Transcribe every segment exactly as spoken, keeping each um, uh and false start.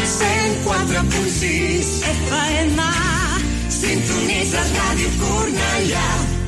cent quatre punt sis F M. Sintonitzes Ràdio Cornellà.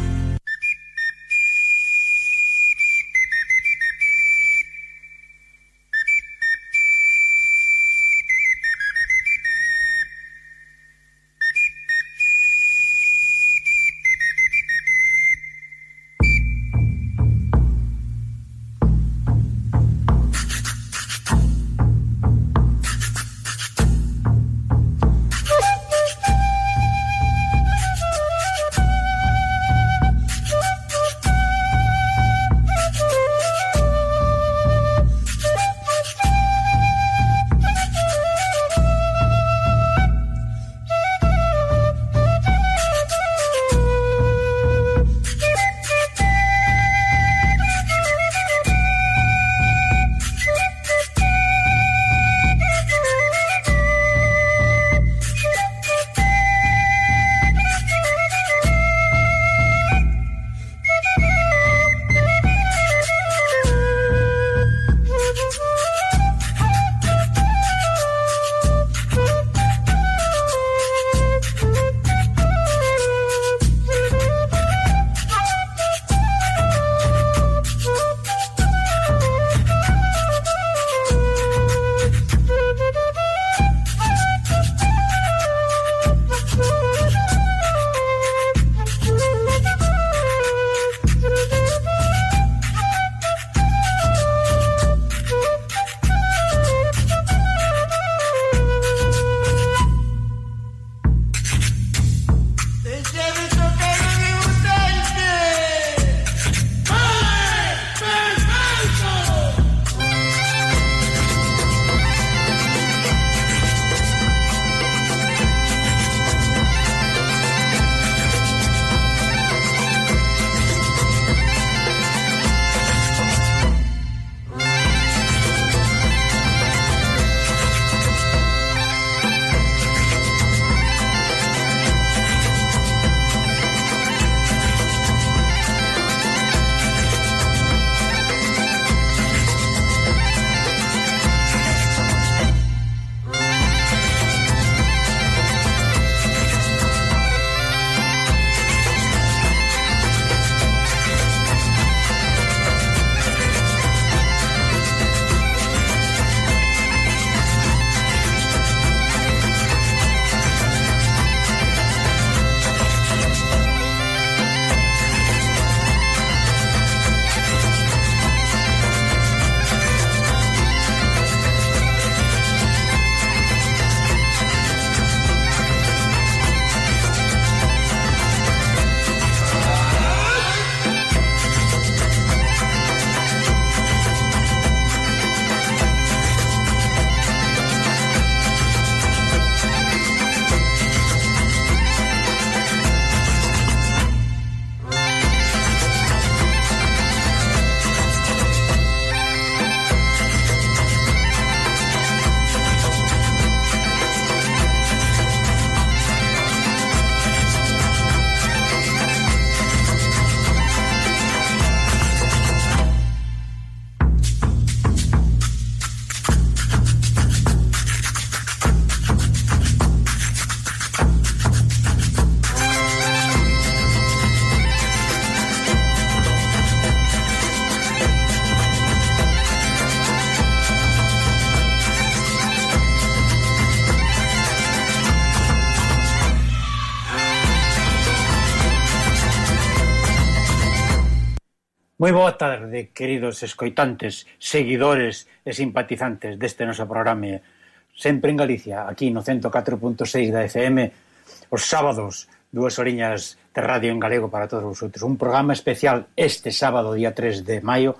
Moi boa tarde, queridos escoitantes, seguidores e simpatizantes deste noso programa sempre en Galicia, aquí no ciento catro punto seis da F M, os sábados, dúas horiñas de radio en galego para todos vosotros. Un programa especial este sábado, día tres de maio,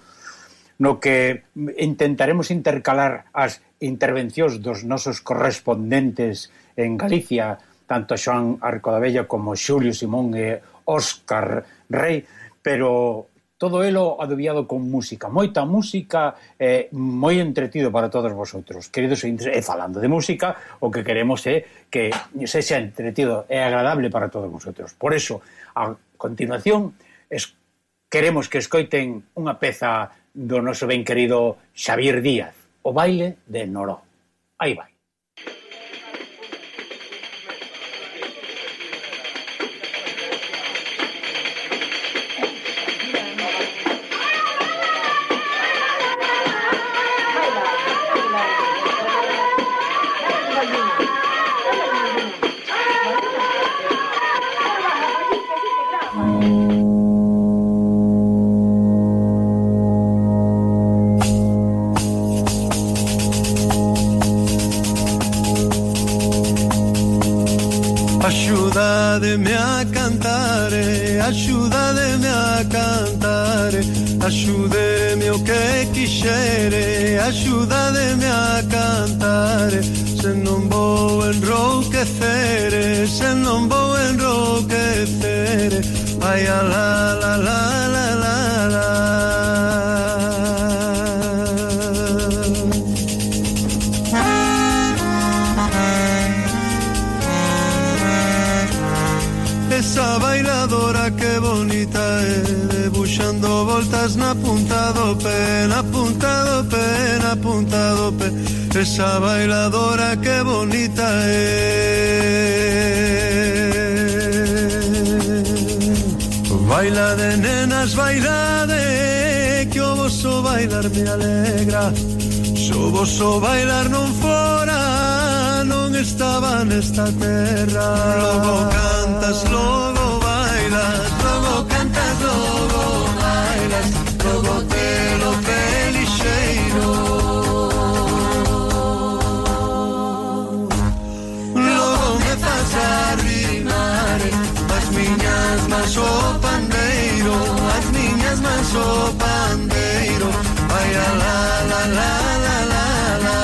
no que intentaremos intercalar as intervencións dos nosos correspondentes en Galicia, tanto Xoán Arcodabella como Xulio Simón e Óscar Rei, pero todo elo adobiado con música, moita música, eh, moi entretido para todos vosotros. Queridos ointes, e falando de música, o que queremos é que se xa entretido e agradable para todos vosotros. Por eso, a continuación, es, queremos que escoiten unha peza do noso ben querido Xavier Díaz, O baile de Noró. Aí vai. Axúdademe a cantare, axúdademe a cantare, axúdeme o que quixere, axúdademe a cantare, se non vou enrouquecere, se non vou enrouquecere, vai a la la la la la la. Esa bailadora que bonita é, debuxando voltas na punta do pé, na punta do pé, na punta do pé. Esa bailadora que bonita é. Baila de nenas, baila de, que o vosso bailar me alegra. Se o vosso bailar non fora, non estaba nesta terra. Logo cantas, logo bailas, logo cantas, logo bailas, logo te lo felixeiro. Logo me faz arrimar as miñas mans o pandeiro, as miñas mans o pandeiro. Vai a la la la la la la.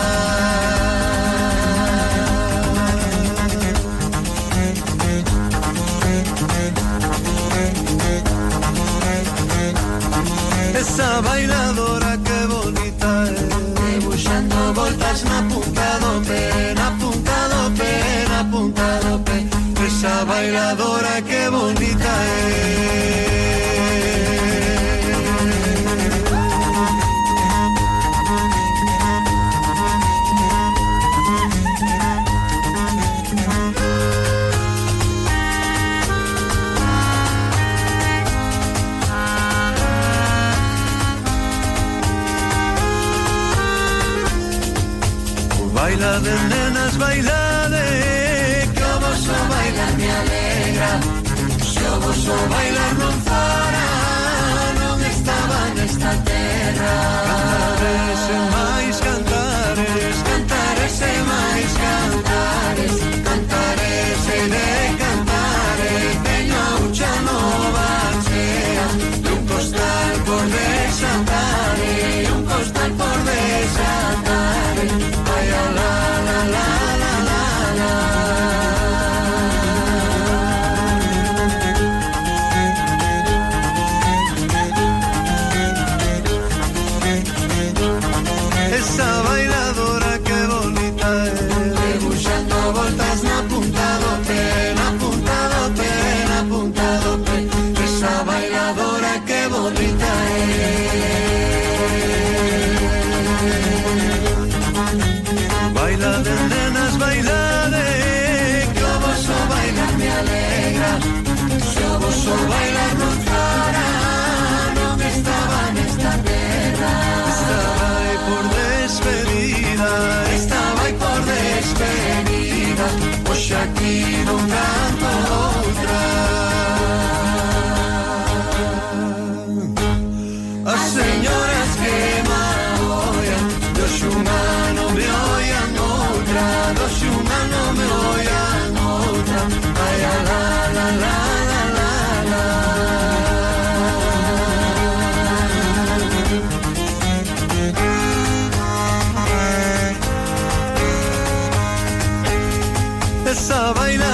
Esa bailadora que bonita é, debuxando voltas na punta do pé, na punta do pé, na punta do pé. Esa bailadora que bonita é. Baila de nenas, baila de, que o vosso bailar me alegra. Se o vosso bailar non fora, non estaba nesta terra. Cantares e máis cantares, cantares e máis cantares, cantares e de cantares. Teño a ucha nova chea, e un costal por desatare, e un costal por desatare. Vai a la la la la la la. Esa bailadora que bonita é, debuxando voltas na punta do pé, na punta do pé, na punta do pé. Esa bailadora que bonita é. Baila de nenas, baila de, que o vosso bailar me alegra. Se o vosso bailar non fora, non estaba nesta terra. Estaba aí por despedida, estaba aí por despedida. Hoxe aquí non canto outra. As señoras que me oian, do xumano me oian outra, do xumano me oian outra. Ai a la la la la la la. Esa baila